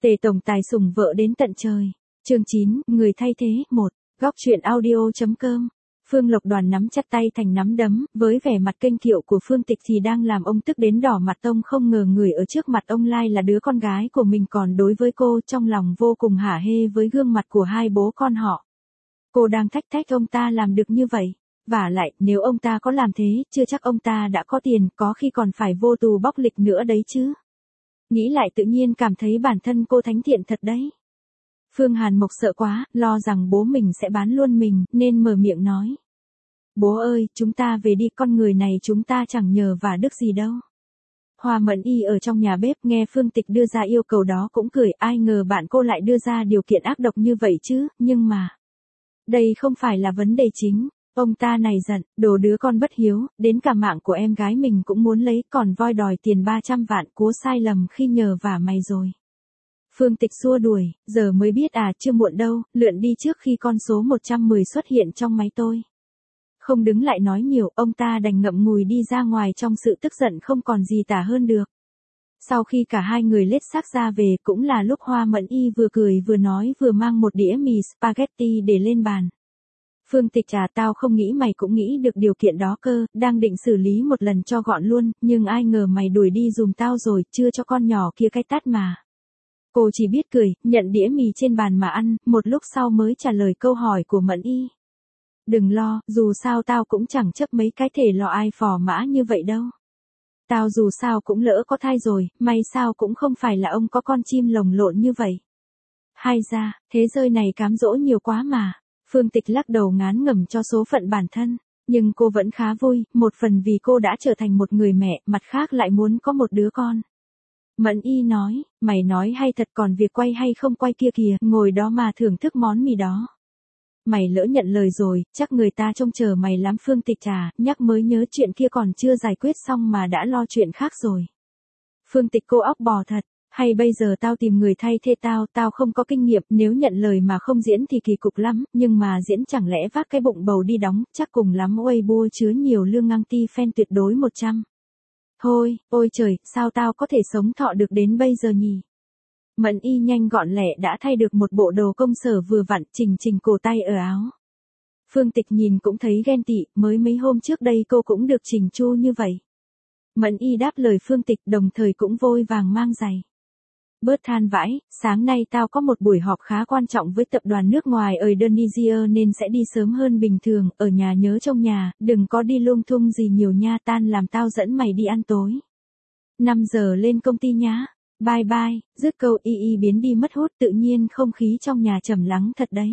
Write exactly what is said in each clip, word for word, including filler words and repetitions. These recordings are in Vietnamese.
Tề tổng tài sủng vợ đến tận trời. Chương chín, người thay thế, một. Góc truyện audio.com. Phương Lộc Đoàn nắm chặt tay thành nắm đấm, với vẻ mặt kênh kiệu của Phương Tịch thì đang làm ông tức đến đỏ mặt. Ông không ngờ người ở trước mặt ông lai là đứa con gái của mình, còn đối với cô trong lòng vô cùng hả hê với gương mặt của hai bố con họ. Cô đang thách thách ông ta làm được như vậy. Vả lại, nếu ông ta có làm thế, chưa chắc ông ta đã có tiền, có khi còn phải vô tù bóc lịch nữa đấy chứ. Nghĩ lại tự nhiên cảm thấy bản thân cô thánh thiện thật đấy. Phương Hàn Mộc sợ quá, lo rằng bố mình sẽ bán luôn mình, nên mở miệng nói. Bố ơi, chúng ta về đi, con người này chúng ta chẳng nhờ vả đức gì đâu. Hoa Mẫn Y ở trong nhà bếp nghe Phương Tịch đưa ra yêu cầu đó cũng cười, ai ngờ bạn cô lại đưa ra điều kiện ác độc như vậy chứ, nhưng mà. Đây không phải là vấn đề chính. Ông ta này giận, đồ đứa con bất hiếu, đến cả mạng của em gái mình cũng muốn lấy, còn voi đòi tiền ba trăm vạn, cú sai lầm khi nhờ vả mày rồi. Phương Tịch xua đuổi, giờ mới biết à, chưa muộn đâu, lượn đi trước khi con số một trăm mười xuất hiện trong máy tôi. Không đứng lại nói nhiều, ông ta đành ngậm ngùi đi ra ngoài trong sự tức giận không còn gì tả hơn được. Sau khi cả hai người lết xác ra về cũng là lúc Hoa Mẫn Y vừa cười vừa nói vừa mang một đĩa mì spaghetti để lên bàn. Phương Tịch à, tao không nghĩ mày cũng nghĩ được điều kiện đó cơ, đang định xử lý một lần cho gọn luôn, nhưng ai ngờ mày đuổi đi dùm tao rồi, chưa cho con nhỏ kia cái tát mà. Cô chỉ biết cười, nhận đĩa mì trên bàn mà ăn, một lúc sau mới trả lời câu hỏi của Mẫn Y. Đừng lo, dù sao tao cũng chẳng chấp mấy cái thể lọ ai phò mã như vậy đâu. Tao dù sao cũng lỡ có thai rồi, may sao cũng không phải là ông có con chim lồng lộn như vậy. Hay ra, thế giới này cám dỗ nhiều quá mà. Phương Tịch lắc đầu ngán ngẩm cho số phận bản thân, nhưng cô vẫn khá vui, một phần vì cô đã trở thành một người mẹ, mặt khác lại muốn có một đứa con. Mẫn Y nói, mày nói hay thật, còn việc quay hay không quay kia kìa, ngồi đó mà thưởng thức món mì đó. Mày lỡ nhận lời rồi, chắc người ta trông chờ mày lắm. Phương Tịch à, nhắc mới nhớ chuyện kia còn chưa giải quyết xong mà đã lo chuyện khác rồi. Phương Tịch cô óc bò thật. Hay bây giờ tao tìm người thay thế tao, tao không có kinh nghiệm, nếu nhận lời mà không diễn thì kỳ cục lắm, nhưng mà diễn chẳng lẽ vác cái bụng bầu đi đóng, chắc cùng lắm Weibo chứa nhiều lương ngang ti fan tuyệt đối một trăm. Thôi, ôi trời, sao tao có thể sống thọ được đến bây giờ nhỉ? Mẫn Y nhanh gọn lẹ đã thay được một bộ đồ công sở vừa vặn, chỉnh chỉnh cổ tay ở áo. Phương Tịch nhìn cũng thấy ghen tị, mới mấy hôm trước đây cô cũng được chỉnh chu như vậy. Mẫn Y đáp lời Phương Tịch, đồng thời cũng vội vàng mang giày. Bớt than vãi, sáng nay tao có một buổi họp khá quan trọng với tập đoàn nước ngoài ở Indonesia nên sẽ đi sớm hơn bình thường, ở nhà nhớ trong nhà, đừng có đi lung tung gì nhiều nha, tan làm tao dẫn mày đi ăn tối. năm giờ lên công ty nhá. Bye bye, dứt câu Y Y biến đi mất hút, tự nhiên không khí trong nhà trầm lắng thật đấy.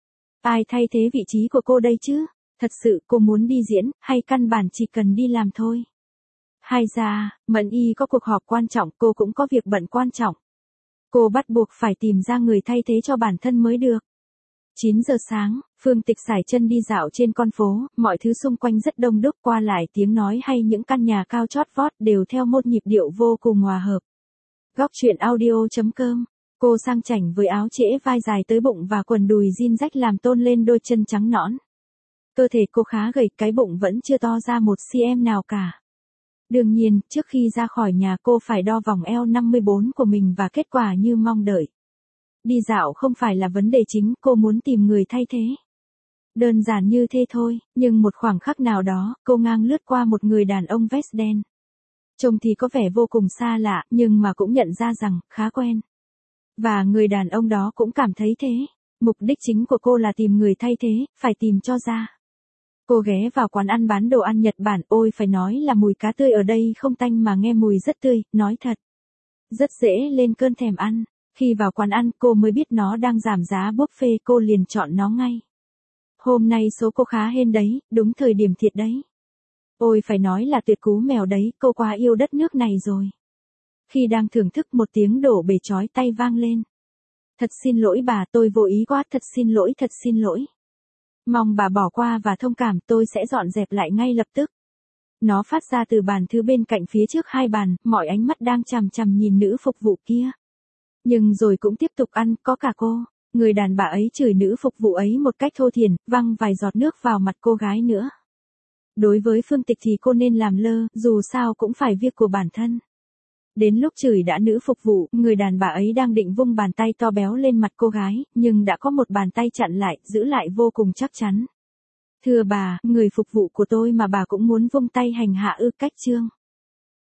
Ai thay thế vị trí của cô đây chứ? Thật sự cô muốn đi diễn, hay căn bản chỉ cần đi làm thôi? Hay ra, Mẫn Y có cuộc họp quan trọng, cô cũng có việc bận quan trọng. Cô bắt buộc phải tìm ra người thay thế cho bản thân mới được. chín giờ sáng, Phương Tịch sải chân đi dạo trên con phố, mọi thứ xung quanh rất đông đúc, qua lại tiếng nói hay những căn nhà cao chót vót đều theo một nhịp điệu vô cùng hòa hợp. Góc truyện audio.com. Cô sang chảnh với áo trễ vai dài tới bụng và quần đùi jean rách làm tôn lên đôi chân trắng nõn. Cơ thể cô khá gầy, cái bụng vẫn chưa to ra một xăng-ti-mét nào cả. Đương nhiên, trước khi ra khỏi nhà cô phải đo vòng eo năm mươi bốn của mình và kết quả như mong đợi. Đi dạo không phải là vấn đề chính, cô muốn tìm người thay thế. Đơn giản như thế thôi, nhưng một khoảng khắc nào đó, cô ngang lướt qua một người đàn ông vest đen. Trông thì có vẻ vô cùng xa lạ, nhưng mà cũng nhận ra rằng, khá quen. Và người đàn ông đó cũng cảm thấy thế. Mục đích chính của cô là tìm người thay thế, phải tìm cho ra. Cô ghé vào quán ăn bán đồ ăn Nhật Bản, ôi phải nói là mùi cá tươi ở đây không tanh mà nghe mùi rất tươi, nói thật. Rất dễ lên cơn thèm ăn. Khi vào quán ăn cô mới biết nó đang giảm giá buffet, cô liền chọn nó ngay. Hôm nay số cô khá hên đấy, đúng thời điểm thiệt đấy. Ôi phải nói là tuyệt cú mèo đấy, cô quá yêu đất nước này rồi. Khi đang thưởng thức một tiếng đổ bể chói tay vang lên. Thật xin lỗi bà, tôi vô ý quá, thật xin lỗi, thật xin lỗi. Mong bà bỏ qua và thông cảm, tôi sẽ dọn dẹp lại ngay lập tức. Nó phát ra từ bàn thứ bên cạnh phía trước hai bàn, mọi ánh mắt đang chằm chằm nhìn nữ phục vụ kia. Nhưng rồi cũng tiếp tục ăn, có cả cô. Người đàn bà ấy chửi nữ phục vụ ấy một cách thô thiển, văng vài giọt nước vào mặt cô gái nữa. Đối với Phương Tịch thì cô nên làm lơ, dù sao cũng phải việc của bản thân. Đến lúc chửi đã nữ phục vụ, người đàn bà ấy đang định vung bàn tay to béo lên mặt cô gái, nhưng đã có một bàn tay chặn lại, giữ lại vô cùng chắc chắn. Thưa bà, người phục vụ của tôi mà bà cũng muốn vung tay hành hạ ư? Cách chương